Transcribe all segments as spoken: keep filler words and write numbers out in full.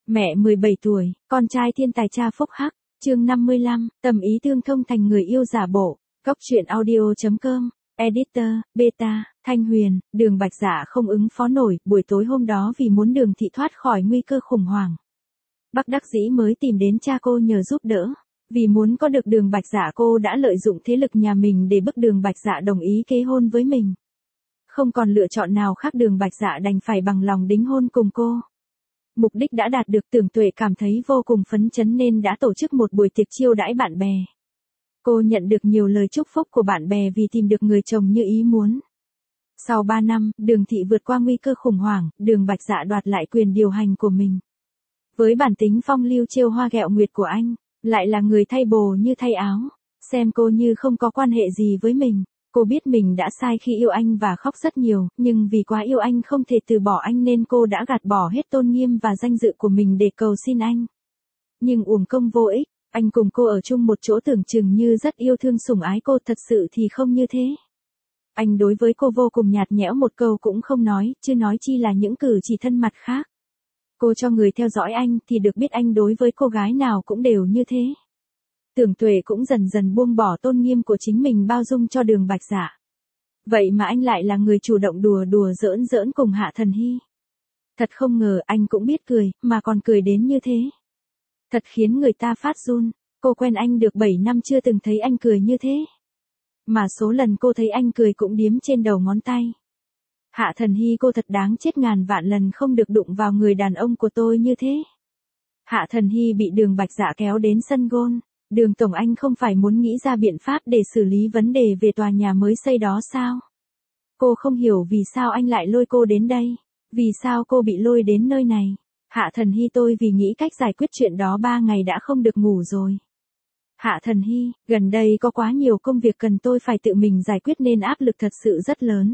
Mẹ mười bảy tuổi, con trai thiên tài cha phúc hắc, chương năm mươi lăm, tầm ý tương thông thành người yêu giả bộ, góc truyện audio.com, editor, beta, Thanh Huyền, Đường Bạch Dạ không ứng phó nổi, buổi tối hôm đó vì muốn Đường Thị thoát khỏi nguy cơ khủng hoảng. Bất đắc dĩ mới tìm đến cha cô nhờ giúp đỡ. Vì muốn có được Đường Bạch Dạ cô đã lợi dụng thế lực nhà mình để bức Đường Bạch Dạ đồng ý kết hôn với mình. Không còn lựa chọn nào khác, Đường Bạch Dạ đành phải bằng lòng đính hôn cùng cô. Mục đích đã đạt được, Tưởng Tuệ cảm thấy vô cùng phấn chấn nên đã tổ chức một buổi tiệc chiêu đãi bạn bè. Cô nhận được nhiều lời chúc phúc của bạn bè vì tìm được người chồng như ý muốn. Sau ba năm, Đường Thị vượt qua nguy cơ khủng hoảng, Đường Bạch Dạ đoạt lại quyền điều hành của mình. Với bản tính phong lưu trêu hoa ghẹo nguyệt của anh, lại là người thay bồ như thay áo, xem cô như không có quan hệ gì với mình. Cô biết mình đã sai khi yêu anh và khóc rất nhiều, nhưng vì quá yêu anh không thể từ bỏ anh nên cô đã gạt bỏ hết tôn nghiêm và danh dự của mình để cầu xin anh. Nhưng uổng công vô ích, anh cùng cô ở chung một chỗ tưởng chừng như rất yêu thương sủng ái cô, thật sự thì không như thế. Anh đối với cô vô cùng nhạt nhẽo, một câu cũng không nói, chứ nói chi là những cử chỉ thân mật khác. Cô cho người theo dõi anh thì được biết anh đối với cô gái nào cũng đều như thế. Tưởng Tuệ cũng dần dần buông bỏ tôn nghiêm của chính mình bao dung cho Đường Bạch Dạ. Vậy mà anh lại là người chủ động đùa đùa giỡn giỡn cùng Hạ Thần Hy. Thật không ngờ anh cũng biết cười, mà còn cười đến như thế. Thật khiến người ta phát run, cô quen anh được bảy năm chưa từng thấy anh cười như thế. Mà số lần cô thấy anh cười cũng điếm trên đầu ngón tay. Hạ Thần Hy, cô thật đáng chết ngàn vạn lần không được đụng vào người đàn ông của tôi như thế. Hạ Thần Hy bị Đường Bạch Dạ kéo đến sân gôn. Đường Tổng, anh không phải muốn nghĩ ra biện pháp để xử lý vấn đề về tòa nhà mới xây đó sao? Cô không hiểu vì sao anh lại lôi cô đến đây. Vì sao cô bị lôi đến nơi này? Hạ Thần Hy, tôi vì nghĩ cách giải quyết chuyện đó ba ngày đã không được ngủ rồi. Hạ Thần Hy, gần đây có quá nhiều công việc cần tôi phải tự mình giải quyết nên áp lực thật sự rất lớn.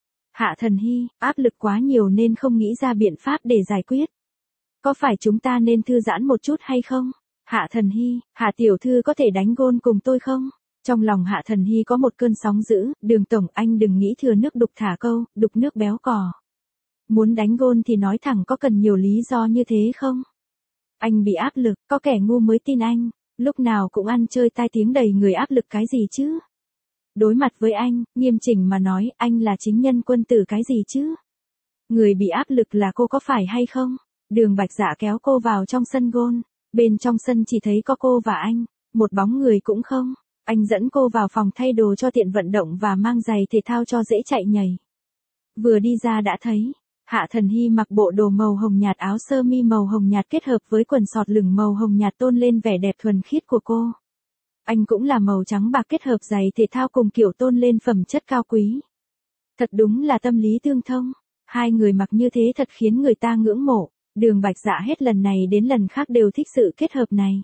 Hạ Thần Hy, áp lực quá nhiều nên không nghĩ ra biện pháp để giải quyết. Có phải chúng ta nên thư giãn một chút hay không? Hạ Thần Hy, Hạ tiểu thư có thể đánh gôn cùng tôi không? Trong lòng Hạ Thần Hy có một cơn sóng dữ, Đường Tổng, anh đừng nghĩ thừa nước đục thả câu, đục nước béo cò. Muốn đánh gôn thì nói thẳng, có cần nhiều lý do như thế không? Anh bị áp lực, có kẻ ngu mới tin anh, lúc nào cũng ăn chơi tai tiếng đầy người, áp lực cái gì chứ? Đối mặt với anh, nghiêm chỉnh mà nói, anh là chính nhân quân tử cái gì chứ? Người bị áp lực là cô có phải hay không? Đường Bạch Dạ kéo cô vào trong sân gôn. Bên trong sân chỉ thấy có cô và anh, một bóng người cũng không. Anh dẫn cô vào phòng thay đồ cho tiện vận động và mang giày thể thao cho dễ chạy nhảy. Vừa đi ra đã thấy, Hạ Thần Hy mặc bộ đồ màu hồng nhạt, áo sơ mi màu hồng nhạt kết hợp với quần sọt lửng màu hồng nhạt tôn lên vẻ đẹp thuần khiết của cô. Anh cũng là màu trắng bạc kết hợp giày thể thao cùng kiểu tôn lên phẩm chất cao quý. Thật đúng là tâm lý tương thông, hai người mặc như thế thật khiến người ta ngưỡng mộ. Đường Bạch Dạ hết lần này đến lần khác đều thích sự kết hợp này.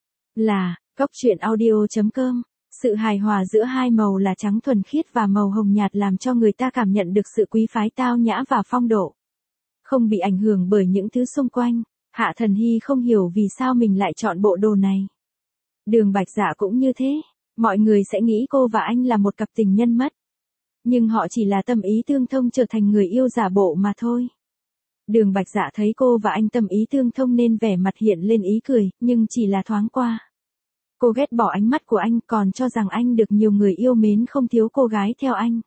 Là, góc truyện audio.com, sự hài hòa giữa hai màu là trắng thuần khiết và màu hồng nhạt làm cho người ta cảm nhận được sự quý phái tao nhã và phong độ. Không bị ảnh hưởng bởi những thứ xung quanh, Hạ Thần Hy không hiểu vì sao mình lại chọn bộ đồ này. Đường Bạch Dạ cũng như thế, mọi người sẽ nghĩ cô và anh là một cặp tình nhân mất. Nhưng họ chỉ là tâm ý tương thông trở thành người yêu giả bộ mà thôi. Đường Bạch Dạ thấy cô và anh tâm ý tương thông nên vẻ mặt hiện lên ý cười, nhưng chỉ là thoáng qua. Cô ghét bỏ ánh mắt của anh, còn cho rằng anh được nhiều người yêu mến không thiếu cô gái theo anh.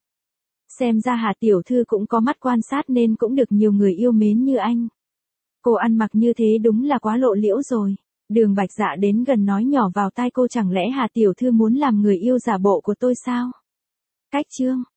Xem ra Hạ tiểu thư cũng có mắt quan sát nên cũng được nhiều người yêu mến như anh. Cô ăn mặc như thế đúng là quá lộ liễu rồi. Đường Bạch Dạ đến gần nói nhỏ vào tai cô, chẳng lẽ Hạ tiểu thư muốn làm người yêu giả bộ của tôi sao? Cách chương